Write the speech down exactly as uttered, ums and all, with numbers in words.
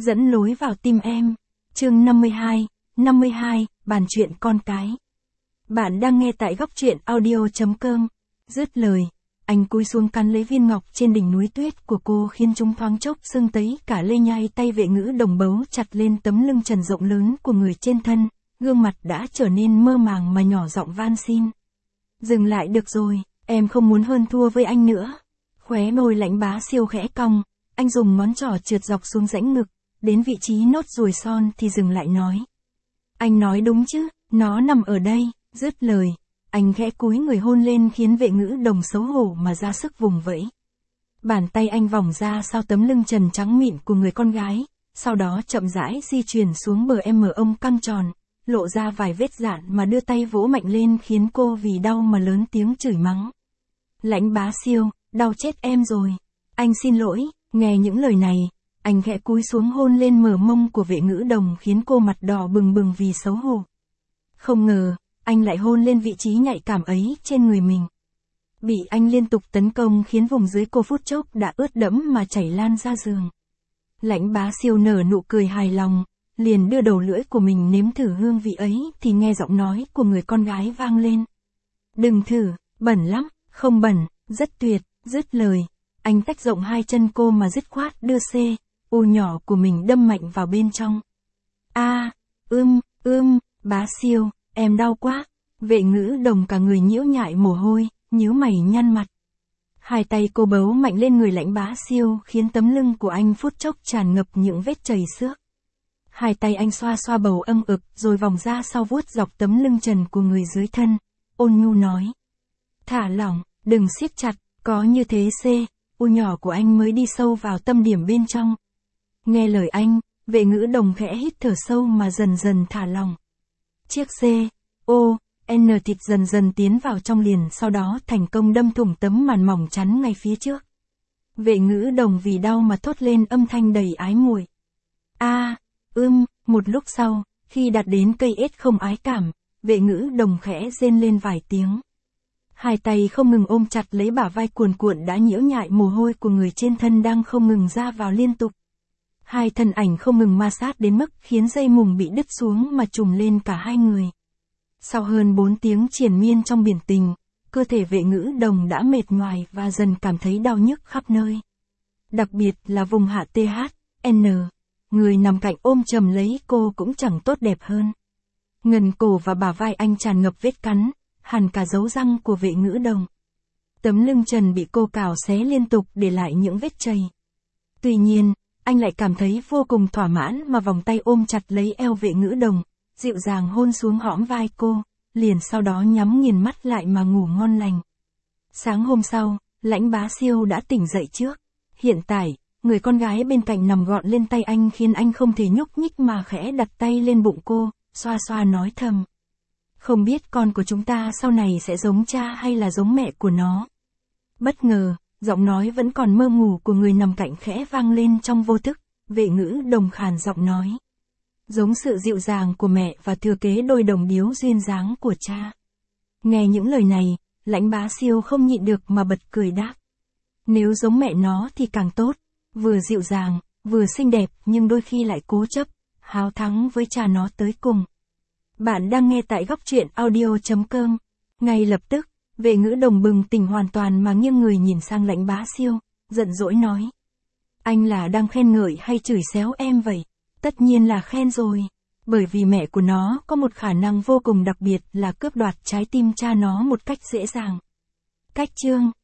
dẫn lối vào tim em. Chương năm mươi hai, năm mươi hai, bàn chuyện con cái. Bạn đang nghe tại góc truyện audio chấm com. Dứt lời, anh cúi xuống cắn lấy viên ngọc trên đỉnh núi tuyết của cô khiến chúng thoáng chốc sưng tấy cả lê nhai. Tay vệ ngữ đồng bấu chặt lên tấm lưng trần rộng lớn của người trên thân, gương mặt đã trở nên mơ màng mà nhỏ giọng van xin. Dừng lại được rồi, em không muốn hơn thua với anh nữa. Khóe môi Lãnh Bá Siêu khẽ cong, anh dùng ngón trỏ trượt dọc xuống rãnh ngực, đến vị trí nốt ruồi son thì dừng lại nói. Anh nói đúng chứ, nó nằm ở đây. Dứt lời, anh khẽ cúi người hôn lên khiến vệ ngữ đồng xấu hổ mà ra sức vùng vẫy. Bàn tay anh vòng ra sau tấm lưng trần trắng mịn của người con gái, sau đó chậm rãi di chuyển xuống bờ em mở ông căng tròn, lộ ra vài vết dạn mà đưa tay vỗ mạnh lên khiến cô vì đau mà lớn tiếng chửi mắng. Lãnh Bá Siêu, đau chết em rồi. Anh xin lỗi. Nghe những lời này, anh khẽ cúi xuống hôn lên mở mông của vệ ngữ đồng khiến cô mặt đỏ bừng bừng vì xấu hổ. Không ngờ, anh lại hôn lên vị trí nhạy cảm ấy trên người mình. Bị anh liên tục tấn công khiến vùng dưới cô phút chốc đã ướt đẫm mà chảy lan ra giường. Lãnh Bá Siêu nở nụ cười hài lòng, liền đưa đầu lưỡi của mình nếm thử hương vị ấy thì nghe giọng nói của người con gái vang lên. Đừng thử, bẩn lắm. Không bẩn, rất tuyệt. Dứt lời, anh tách rộng hai chân cô mà dứt khoát đưa xê, u nhỏ của mình đâm mạnh vào bên trong. A, ưm, ưm, Bá Siêu, em đau quá. Vệ ngữ đồng cả người nhiễu nhại mồ hôi, nhíu mày nhăn mặt. Hai tay cô bấu mạnh lên người Lãnh Bá Siêu khiến tấm lưng của anh phút chốc tràn ngập những vết chảy xước. Hai tay anh xoa xoa bầu âm ực rồi vòng ra sau vuốt dọc tấm lưng trần của người dưới thân, ôn nhu nói. Thả lỏng, đừng siết chặt, có như thế xê, u nhỏ của anh mới đi sâu vào tâm điểm bên trong. Nghe lời anh, vệ ngữ đồng khẽ hít thở sâu mà dần dần thả lỏng. Chiếc xê, ô, N thịt dần dần tiến vào trong liền sau đó thành công đâm thủng tấm màn mỏng chắn ngay phía trước. Vệ ngữ đồng vì đau mà thốt lên âm thanh đầy ái muội. A, ưm, một lúc sau, khi đạt đến cây ết không ái cảm, vệ ngữ đồng khẽ rên lên vài tiếng. Hai tay không ngừng ôm chặt lấy bả vai cuồn cuộn đã nhiễu nhại mồ hôi của người trên thân đang không ngừng ra vào liên tục. Hai thân ảnh không ngừng ma sát đến mức khiến dây mùng bị đứt xuống mà trùm lên cả hai người. Sau hơn bốn tiếng triền miên trong biển tình, cơ thể vệ ngữ đồng đã mệt nhoài và dần cảm thấy đau nhức khắp nơi. Đặc biệt là vùng hạ tê hát, en, người nằm cạnh ôm chầm lấy cô cũng chẳng tốt đẹp hơn. Ngần cổ và bả vai anh tràn ngập vết cắn, hằn cả dấu răng của vệ ngữ đồng. Tấm lưng trần bị cô cào xé liên tục để lại những vết chày. Tuy nhiên, anh lại cảm thấy vô cùng thỏa mãn mà vòng tay ôm chặt lấy eo vệ ngữ đồng, dịu dàng hôn xuống hõm vai cô, liền sau đó nhắm nghiền mắt lại mà ngủ ngon lành. Sáng hôm sau, Lãnh Bá Siêu đã tỉnh dậy trước. Hiện tại, người con gái bên cạnh nằm gọn lên tay anh khiến anh không thể nhúc nhích mà khẽ đặt tay lên bụng cô, xoa xoa nói thầm. Không biết con của chúng ta sau này sẽ giống cha hay là giống mẹ của nó. Bất ngờ, giọng nói vẫn còn mơ ngủ của người nằm cạnh khẽ vang lên trong vô thức, vệ ngữ đồng khàn giọng nói. Giống sự dịu dàng của mẹ và thừa kế đôi đồng điếu duyên dáng của cha. Nghe những lời này, Lãnh Bá Siêu không nhịn được mà bật cười đáp. Nếu giống mẹ nó thì càng tốt, vừa dịu dàng, vừa xinh đẹp nhưng đôi khi lại cố chấp, háo thắng với cha nó tới cùng. Bạn đang nghe tại góc truyện audio chấm com. Ngay lập tức, vệ ngữ đồng bừng tỉnh hoàn toàn mà nghiêng người nhìn sang Lãnh Bá Siêu, giận dỗi nói. Anh là đang khen ngợi hay chửi xéo em vậy? Tất nhiên là khen rồi. Bởi vì mẹ của nó có một khả năng vô cùng đặc biệt là cướp đoạt trái tim cha nó một cách dễ dàng. Cách chương